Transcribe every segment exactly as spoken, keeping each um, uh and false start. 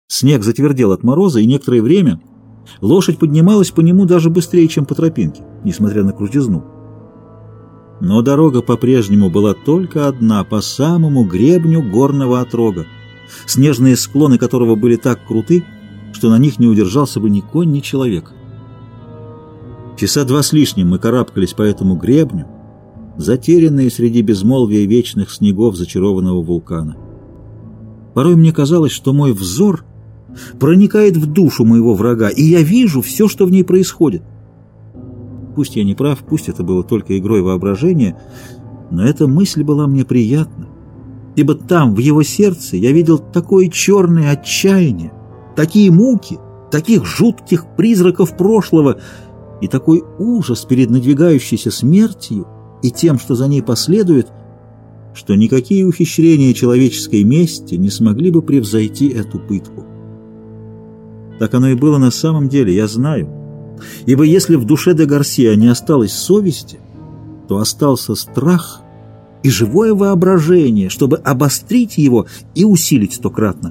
Снег затвердел от мороза, и некоторое время лошадь поднималась по нему даже быстрее, чем по тропинке, несмотря на крутизну. Но дорога по-прежнему была только одна, по самому гребню горного отрога, снежные склоны которого были так круты, что на них не удержался бы ни конь, ни человек. Часа два с лишним мы карабкались по этому гребню, затерянные среди безмолвия вечных снегов зачарованного вулкана. Порой мне казалось, что мой взор проникает в душу моего врага, и я вижу все, что в ней происходит. Пусть я не прав, пусть это было только игрой воображения, но эта мысль была мне приятна, ибо там, в его сердце, я видел такое черное отчаяние, такие муки, таких жутких призраков прошлого и такой ужас перед надвигающейся смертью и тем, что за ней последует, что никакие ухищрения человеческой мести не смогли бы превзойти эту пытку. Так оно и было на самом деле, я знаю. Ибо если в душе де Гарсиа не осталось совести, то остался страх и живое воображение, чтобы обострить его и усилить стократно.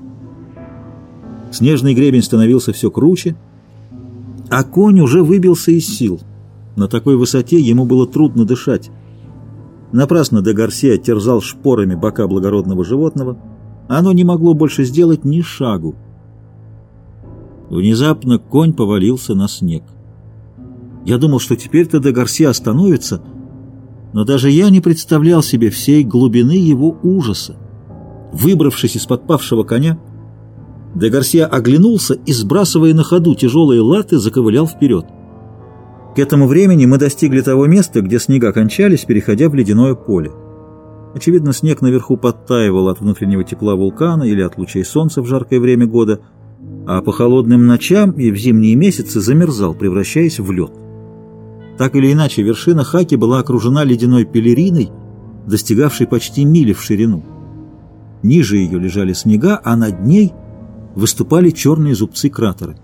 Снежный гребень становился все круче, а конь уже выбился из сил. На такой высоте ему было трудно дышать. Напрасно де Гарсиа терзал шпорами бока благородного животного, оно не могло больше сделать ни шагу. Внезапно конь повалился на снег. Я думал, что теперь-то де Гарсиа остановится, но даже я не представлял себе всей глубины его ужаса. Выбравшись из-под павшего коня, де Гарсиа оглянулся и, сбрасывая на ходу тяжелые латы, заковылял вперед. К этому времени мы достигли того места, где снега кончались, переходя в ледяное поле. Очевидно, снег наверху подтаивал от внутреннего тепла вулкана или от лучей солнца в жаркое время года, а по холодным ночам и в зимние месяцы замерзал, превращаясь в лед. Так или иначе, вершина Хаки была окружена ледяной пелериной, достигавшей почти мили в ширину. Ниже ее лежали снега, а над ней выступали черные зубцы кратера.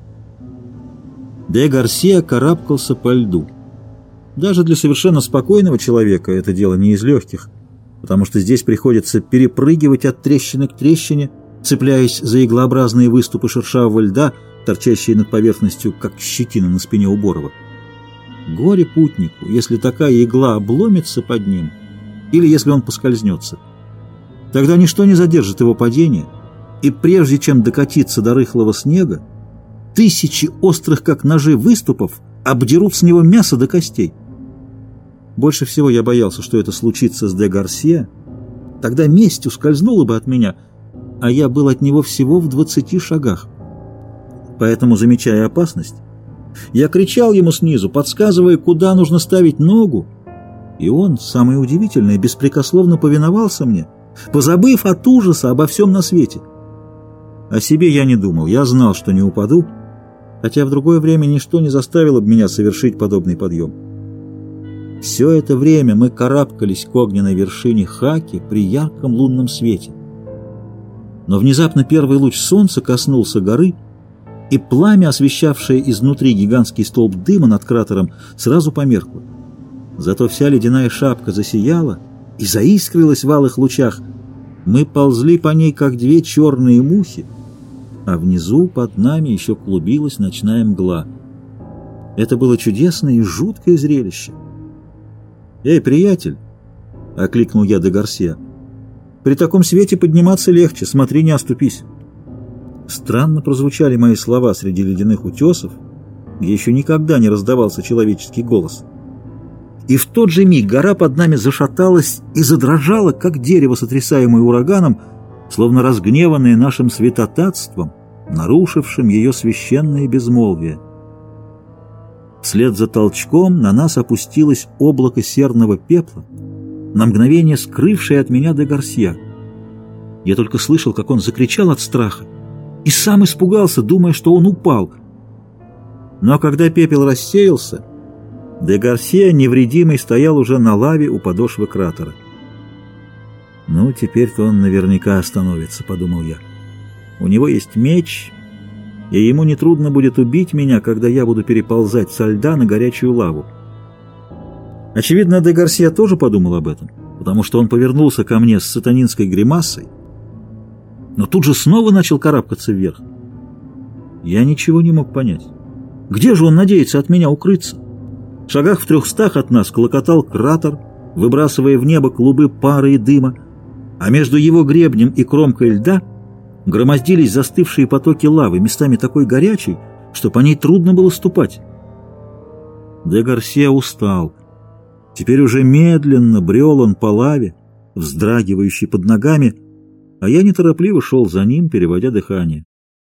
Де Гарсиа карабкался по льду. Даже для совершенно спокойного человека это дело не из легких, потому что здесь приходится перепрыгивать от трещины к трещине, цепляясь за иглообразные выступы шершавого льда, торчащие над поверхностью, как щетина на спине у Борова. Горе путнику, если такая игла обломится под ним, или если он поскользнется. Тогда ничто не задержит его падение, и прежде чем докатиться до рыхлого снега, тысячи острых, как ножи, выступов обдерут с него мясо до костей. Больше всего я боялся, что это случится с де Гарсиа. Тогда месть ускользнула бы от меня, а я был от него всего в двадцати шагах. Поэтому, замечая опасность, я кричал ему снизу, подсказывая, куда нужно ставить ногу, и он, самое удивительное, беспрекословно повиновался мне, позабыв от ужаса обо всем на свете. О себе я не думал, я знал, что не упаду, хотя в другое время ничто не заставило бы меня совершить подобный подъем. Все это время мы карабкались к огненной вершине Хаки при ярком лунном свете. Но внезапно первый луч солнца коснулся горы, и пламя, освещавшее изнутри гигантский столб дыма над кратером, сразу померкло. Зато вся ледяная шапка засияла и заискрилась в алых лучах. Мы ползли по ней, как две черные мухи, а внизу под нами еще клубилась ночная мгла. Это было чудесное и жуткое зрелище. «Эй, приятель!» — окликнул я де Гарсиа. «При таком свете подниматься легче, смотри, не оступись». Странно прозвучали мои слова среди ледяных утесов, где еще никогда не раздавался человеческий голос. И в тот же миг гора под нами зашаталась и задрожала, как дерево, сотрясаемое ураганом, словно разгневанное нашим святотатством, нарушившим ее священное безмолвие. Вслед за толчком на нас опустилось облако серного пепла, на мгновение скрывшее от меня де Гарсиа. Я только слышал, как он закричал от страха, и сам испугался, думая, что он упал. Но когда пепел рассеялся, де Гарсиа невредимый стоял уже на лаве у подошвы кратера. «Ну, теперь-то он наверняка остановится», — подумал я. «У него есть меч, и ему нетрудно будет убить меня, когда я буду переползать со льда на горячую лаву». Очевидно, де Гарсиа тоже подумал об этом, потому что он повернулся ко мне с сатанинской гримасой, но тут же снова начал карабкаться вверх. Я ничего не мог понять. Где же он надеется от меня укрыться? В шагах в трехстах от нас клокотал кратер, выбрасывая в небо клубы пара и дыма, а между его гребнем и кромкой льда громоздились застывшие потоки лавы, местами такой горячей, что по ней трудно было ступать. Де Гарсия устал. Теперь уже медленно брел он по лаве, вздрагивающей под ногами, а я неторопливо шел за ним, переводя дыхание.